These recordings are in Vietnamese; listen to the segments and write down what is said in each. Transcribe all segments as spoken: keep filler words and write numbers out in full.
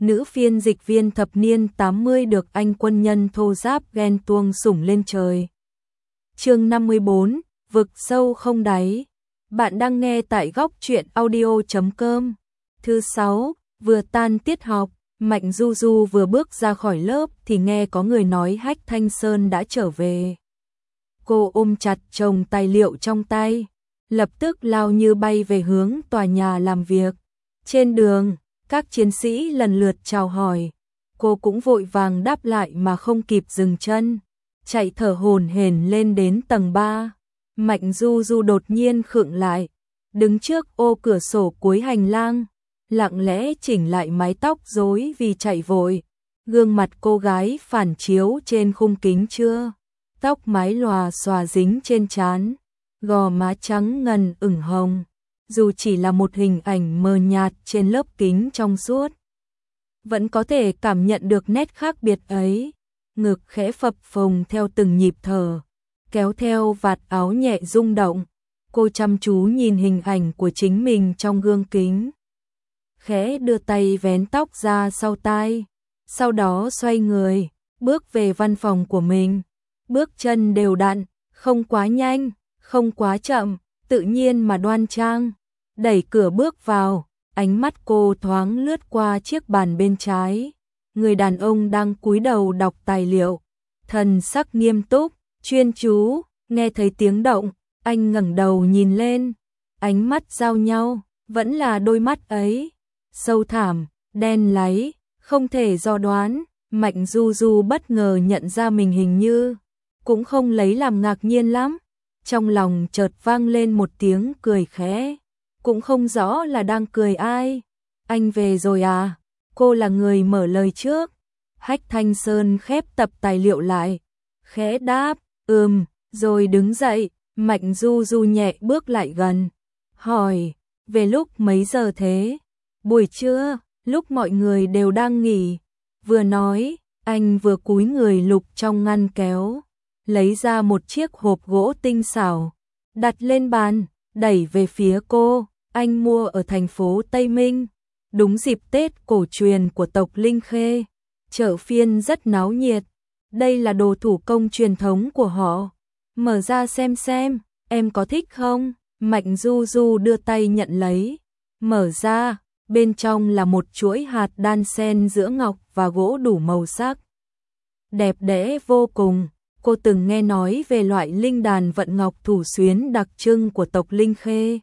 nữ phiên dịch viên thập niên tám mươi được anh quân nhân thô giáp ghen tuông sủng lên trời. Chương năm mươi bốn, vực sâu không đáy. Bạn đang nghe tại góc truyện audio chấm com. Thứ sáu, vừa tan tiết học, Mạnh Du Du vừa bước ra khỏi lớp thì nghe có người nói Hách Thanh Sơn đã trở về. Cô ôm chặt chồng tài liệu trong tay, lập tức lao như bay về hướng tòa nhà làm việc. Trên đường, các chiến sĩ lần lượt chào hỏi, cô cũng vội vàng đáp lại mà không kịp dừng chân, chạy thở hổn hển lên đến tầng ba. Mạnh Du Du đột nhiên khựng lại, đứng trước ô cửa sổ cuối hành lang, lặng lẽ chỉnh lại mái tóc rối vì chạy vội. Gương mặt cô gái phản chiếu trên khung kính chưa, tóc mái lòa xòa dính trên trán, gò má trắng ngần ửng hồng. Dù chỉ là một hình ảnh mờ nhạt trên lớp kính trong suốt, vẫn có thể cảm nhận được nét khác biệt ấy. Ngực khẽ phập phồng theo từng nhịp thở, kéo theo vạt áo nhẹ rung động. Cô chăm chú nhìn hình ảnh của chính mình trong gương kính, khẽ đưa tay vén tóc ra sau tai, sau đó xoay người, bước về văn phòng của mình. Bước chân đều đặn, không quá nhanh, không quá chậm, tự nhiên mà đoan trang. Đẩy cửa bước vào, ánh mắt cô thoáng lướt qua chiếc bàn bên trái. Người đàn ông đang cúi đầu đọc tài liệu, thần sắc nghiêm túc, chuyên chú. Nghe thấy tiếng động, anh ngẩng đầu nhìn lên, ánh mắt giao nhau, vẫn là đôi mắt ấy, sâu thẳm, đen láy, không thể dò đoán. Mạnh Du Du bất ngờ nhận ra mình hình như cũng không lấy làm ngạc nhiên lắm. Trong lòng chợt vang lên một tiếng cười khẽ, cũng không rõ là đang cười ai. Anh về rồi à? Cô là người mở lời trước. Hách Thanh Sơn khép tập tài liệu lại, khẽ đáp, ừm, rồi đứng dậy. Mạnh Du Du nhẹ bước lại gần, hỏi, về lúc mấy giờ thế? Buổi trưa, lúc mọi người đều đang nghỉ. Vừa nói, anh vừa cúi người lục trong ngăn kéo, lấy ra một chiếc hộp gỗ tinh xảo, đặt lên bàn, đẩy về phía cô. Anh mua ở thành phố Tây Minh, đúng dịp Tết cổ truyền của tộc Linh Khê. Chợ phiên rất náo nhiệt, đây là đồ thủ công truyền thống của họ. Mở ra xem xem, em có thích không? Mạnh Du Du đưa tay nhận lấy, mở ra, bên trong là một chuỗi hạt đan xen giữa ngọc và gỗ đủ màu sắc, đẹp đẽ vô cùng. Cô từng nghe nói về loại linh đàn vận ngọc thủ xuyến đặc trưng của tộc Linh Khê.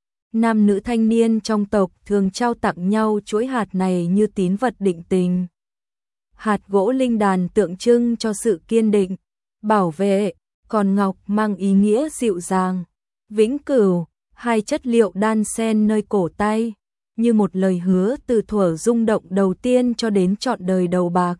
Nam nữ thanh niên trong tộc thường trao tặng nhau chuỗi hạt này như tín vật định tình. Hạt gỗ linh đàn tượng trưng cho sự kiên định, bảo vệ, còn ngọc mang ý nghĩa dịu dàng, vĩnh cửu. Hai chất liệu đan xen nơi cổ tay, như một lời hứa từ thuở rung động đầu tiên cho đến trọn đời đầu bạc.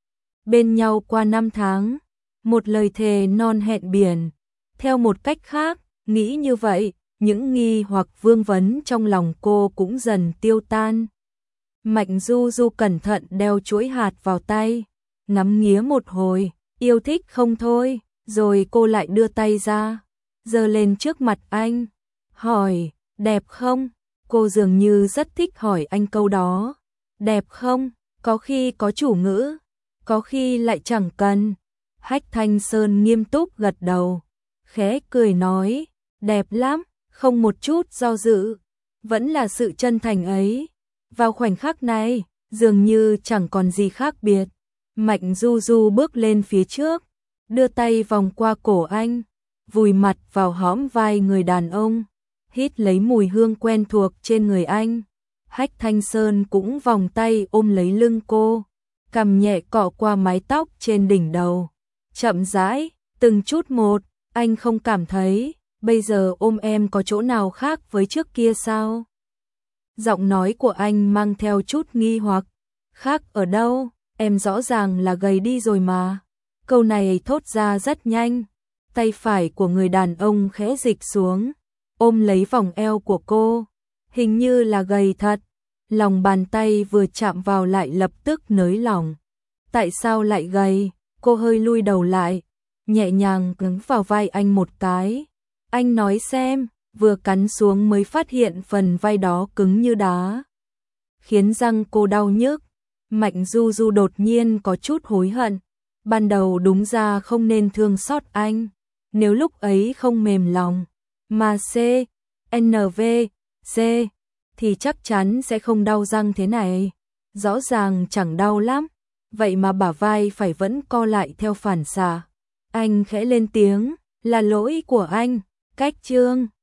Bên nhau qua năm tháng, một lời thề non hẹn biển. Theo một cách khác, nghĩ như vậy, những nghi hoặc vương vấn trong lòng cô cũng dần tiêu tan. Mạnh Du Du cẩn thận đeo chuỗi hạt vào tay, ngắm nghía một hồi, yêu thích không thôi, rồi cô lại đưa tay ra, giơ lên trước mặt anh, hỏi, đẹp không? Cô dường như rất thích hỏi anh câu đó. Đẹp không? Có khi có chủ ngữ, có khi lại chẳng cần. Hách Thanh Sơn nghiêm túc gật đầu, khẽ cười nói, đẹp lắm, không một chút do dự, vẫn là sự chân thành ấy. Vào khoảnh khắc này, dường như chẳng còn gì khác biệt. Mạnh Du Du bước lên phía trước, đưa tay vòng qua cổ anh, vùi mặt vào hõm vai người đàn ông, hít lấy mùi hương quen thuộc trên người anh. Hách Thanh Sơn cũng vòng tay ôm lấy lưng cô, cằm nhẹ cọ qua mái tóc trên đỉnh đầu. Chậm rãi, từng chút một, anh không cảm thấy bây giờ ôm em có chỗ nào khác với trước kia sao? Giọng nói của anh mang theo chút nghi hoặc. Khác ở đâu? Em rõ ràng là gầy đi rồi mà. Câu này thốt ra rất nhanh. Tay phải của người đàn ông khẽ dịch xuống, ôm lấy vòng eo của cô. Hình như là gầy thật. Lòng bàn tay vừa chạm vào lại lập tức nới lỏng. Tại sao lại gầy? Cô hơi lui đầu lại, nhẹ nhàng cứng vào vai anh một cái. Anh nói xem, vừa cắn xuống mới phát hiện phần vai đó cứng như đá, khiến răng cô đau nhức. Mạnh Du Du đột nhiên có chút hối hận. Ban đầu đúng ra không nên thương xót anh. Nếu lúc ấy không mềm lòng, mà C, N V, C, thì chắc chắn sẽ không đau răng thế này. Rõ ràng chẳng đau lắm, vậy mà bả vai phải vẫn co lại theo phản xạ. Anh khẽ lên tiếng, là lỗi của anh, Cách Trương.